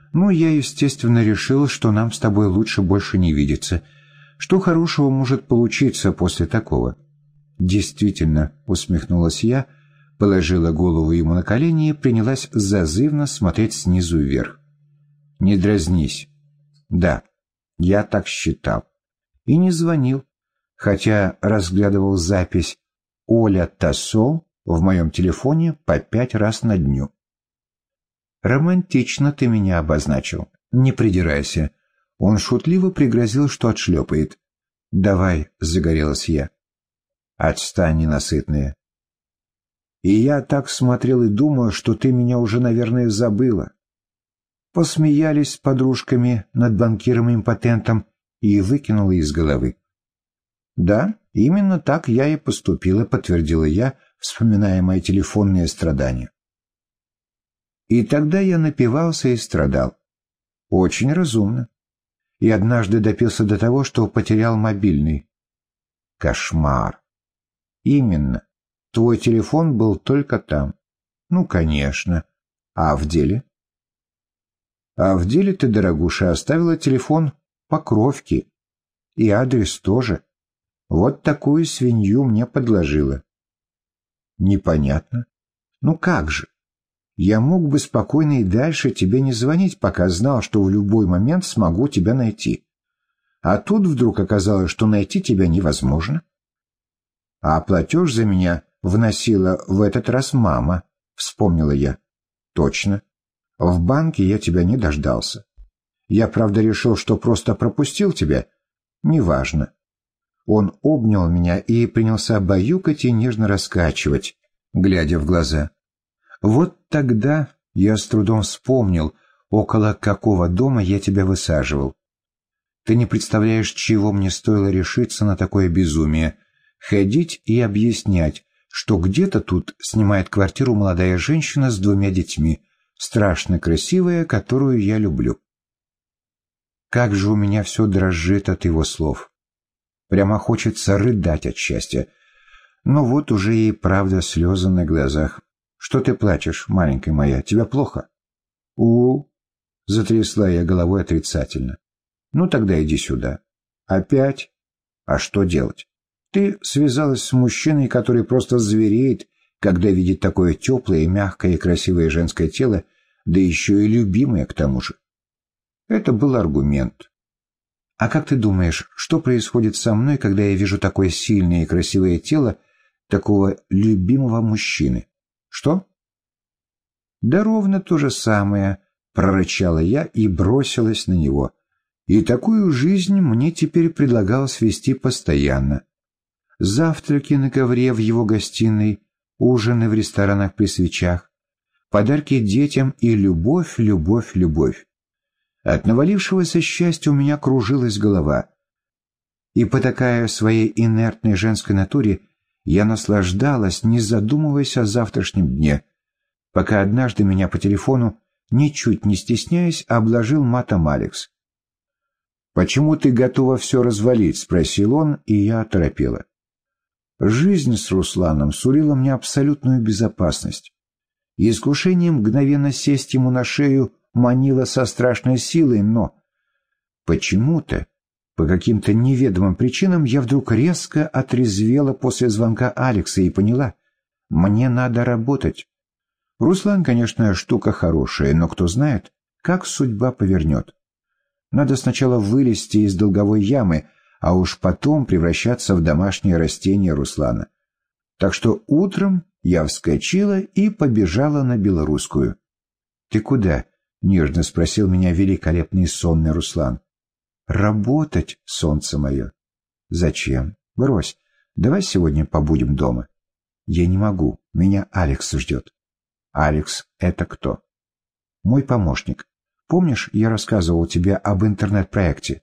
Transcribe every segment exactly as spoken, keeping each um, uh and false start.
Ну, я, естественно, решил, что нам с тобой лучше больше не видеться. Что хорошего может получиться после такого? Действительно, усмехнулась я, положила голову ему на колени и принялась зазывно смотреть снизу вверх. Не дразнись. Да, я так считал. И не звонил, хотя разглядывал запись «Оля Тассо» в моем телефоне по пять раз на дню. Романтично ты меня обозначил. Не придирайся. Он шутливо пригрозил, что отшлепает. Давай, загорелась я. Отстань, ненасытная. И я так смотрел и думаю, что ты меня уже, наверное, забыла. Посмеялись с подружками над банкиром-импотентом и выкинула из головы. Да, именно так я и поступила, подтвердила я, вспоминая мои телефонные страдания. И тогда я напивался и страдал. Очень разумно. И однажды допился до того, что потерял мобильный. Кошмар. Именно. Твой телефон был только там. Ну, конечно. А в деле? А в деле ты, дорогуша, оставила телефон Покровки. И адрес тоже. Вот такую свинью мне подложила. Непонятно. Ну как же? Я мог бы спокойно и дальше тебе не звонить, пока знал, что в любой момент смогу тебя найти. А тут вдруг оказалось, что найти тебя невозможно. А платеж за меня вносила в этот раз мама, вспомнила я. Точно. В банке я тебя не дождался. Я, правда, решил, что просто пропустил тебя. Неважно. Он обнял меня и принялся баюкать и нежно раскачивать, глядя в глаза. Вот тогда я с трудом вспомнил, около какого дома я тебя высаживал. Ты не представляешь, чего мне стоило решиться на такое безумие. Ходить и объяснять, что где-то тут снимает квартиру молодая женщина с двумя детьми, страшно красивая, которую я люблю. Как же у меня все дрожит от его слов. Прямо хочется рыдать от счастья. Но вот уже и правда слезы на глазах. Что ты плачешь, маленькая моя? Тебя плохо? У, затрясла я головой отрицательно. Ну тогда иди сюда. Опять? А что делать? Ты связалась с мужчиной, который просто звереет, когда видит такое теплое, мягкое и красивое женское тело, да еще и любимое к тому же. Это был аргумент. А как ты думаешь, что происходит со мной, когда я вижу такое сильное и красивое тело такого любимого мужчины? Что? Да ровно то же самое, прорычала я и бросилась на него. И такую жизнь мне теперь предлагалось вести постоянно. Завтраки на ковре в его гостиной, ужины в ресторанах при свечах, подарки детям и любовь, любовь, любовь. От навалившегося счастья у меня кружилась голова. И, потакая своей инертной женской натуре, я наслаждалась, не задумываясь о завтрашнем дне, пока однажды меня по телефону, ничуть не стесняясь, обложил матом Алекс. «Почему ты готова все развалить?» — спросил он, и я оторопела. Жизнь с Русланом сулила мне абсолютную безопасность. И искушение мгновенно сесть ему на шею манило со страшной силой, но почему-то, по каким-то неведомым причинам, я вдруг резко отрезвела после звонка Алекса и поняла, мне надо работать. Руслан, конечно, штука хорошая, но кто знает, как судьба повернет. Надо сначала вылезти из долговой ямы, а уж потом превращаться в домашнее растение Руслана. Так что утром я вскочила и побежала на Белорусскую. «Ты куда?» — нежно спросил меня великолепный сонный Руслан. «Работать, солнце мое». «Зачем? Брось. Давай сегодня побудем дома». «Я не могу. Меня Алекс ждет». «Алекс — это кто?» «Мой помощник. Помнишь, я рассказывал тебе об интернет-проекте?»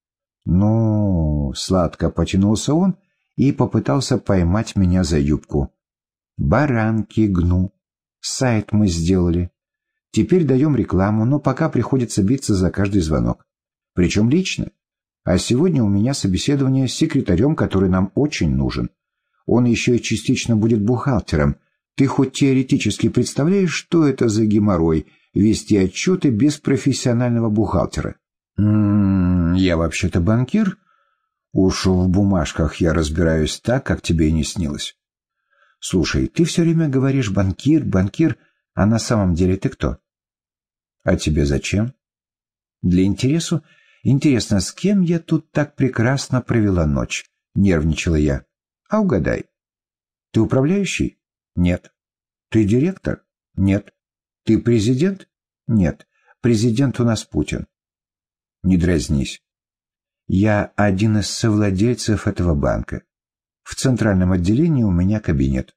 «Ну...» — сладко потянулся он и попытался поймать меня за юбку. «Баранки гну. Сайт мы сделали. Теперь даем рекламу, но пока приходится биться за каждый звонок. Причем лично. А сегодня у меня собеседование с секретарем, который нам очень нужен. Он еще и частично будет бухгалтером. Ты хоть теоретически представляешь, что это за геморрой, вести отчеты без профессионального бухгалтера. М-м, я вообще-то банкир. Уж в бумажках я разбираюсь так, как тебе и не снилось. Слушай, ты все время говоришь банкир, банкир, а на самом деле ты кто? А тебе зачем? Для интересу? Интересно, с кем я тут так прекрасно провела ночь? Нервничала я. А угадай. Ты управляющий? Нет. Ты директор? Нет. Ты президент? Нет. Президент у нас Путин. Не дразнись. Я один из совладельцев этого банка. В центральном отделении у меня кабинет.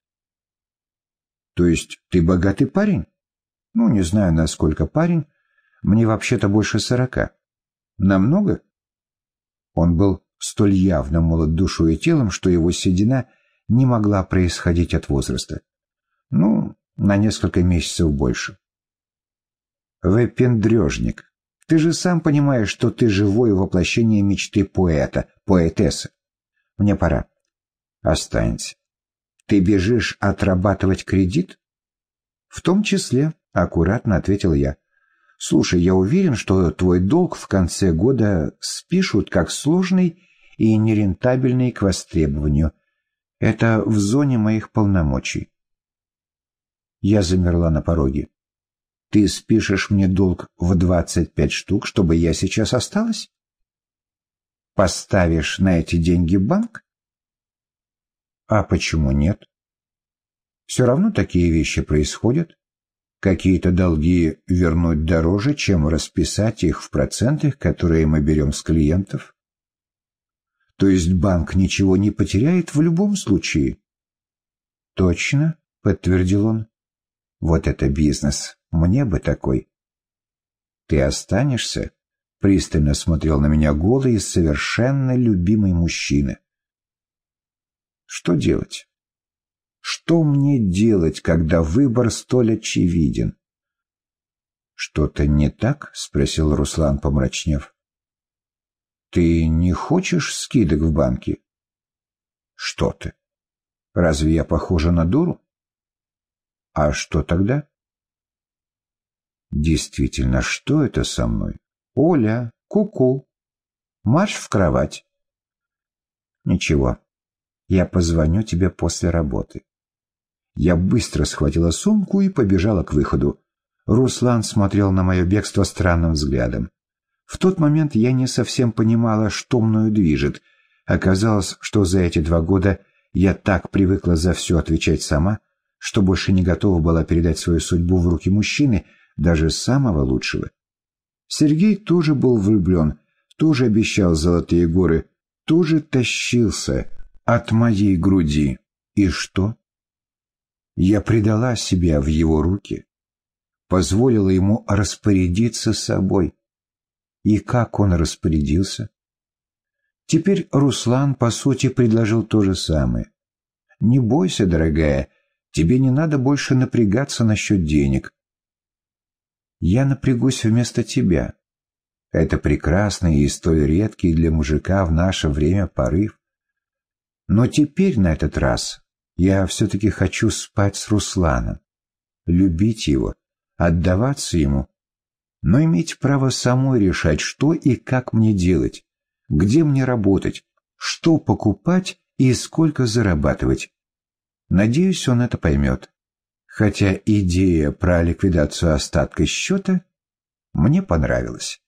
То есть ты богатый парень? Ну, не знаю, насколько парень. Мне вообще-то больше сорока. Намного? Он был столь явно молод душой и телом, что его седина не могла происходить от возраста. Ну, на несколько месяцев больше. Выпендрежник. Ты же сам понимаешь, что ты живое воплощение мечты поэта, поэтессы. Мне пора. Останься. Ты бежишь отрабатывать кредит? В том числе, аккуратно ответил я. Слушай, я уверен, что твой долг в конце года спишут как сложный и нерентабельный к востребованию. Это в зоне моих полномочий. Я замерла на пороге. Ты спишешь мне долг в двадцать пять штук, чтобы я сейчас осталась? Поставишь на эти деньги банк? А почему нет? Все равно такие вещи происходят. Какие-то долги вернуть дороже, чем расписать их в процентах, которые мы берем с клиентов. То есть банк ничего не потеряет в любом случае? Точно, подтвердил он. Вот это бизнес. Мне бы такой. Ты останешься? Пристально смотрел на меня голый и совершенно любимый мужчина. Что делать? Что мне делать, когда выбор столь очевиден? Что-то не так? Спросил Руслан, помрачнев. Ты не хочешь скидок в банке? Что ты? Разве я похожа на дуру? А что тогда? Действительно, что это со мной? Оля, ку-ку, марш в кровать. Ничего, я позвоню тебе после работы. Я быстро схватила сумку и побежала к выходу. Руслан смотрел на мое бегство странным взглядом. В тот момент я не совсем понимала, что мною движет. Оказалось, что за эти два года я так привыкла за все отвечать сама, что больше не готова была передать свою судьбу в руки мужчины, даже самого лучшего. Сергей тоже был влюблен, тоже обещал золотые горы, тоже тащился от моей груди. И что? Я предала себя в его руки, позволила ему распорядиться собой. И как он распорядился? Теперь Руслан, по сути, предложил то же самое. Не бойся, дорогая, тебе не надо больше напрягаться насчет денег. Я напрягусь вместо тебя. Это прекрасный и столь редкий для мужика в наше время порыв. Но теперь на этот раз я все-таки хочу спать с Русланом, любить его, отдаваться ему, но иметь право самой решать, что и как мне делать, где мне работать, что покупать и сколько зарабатывать. Надеюсь, он это поймет. Хотя идея про ликвидацию остатка счета мне понравилась.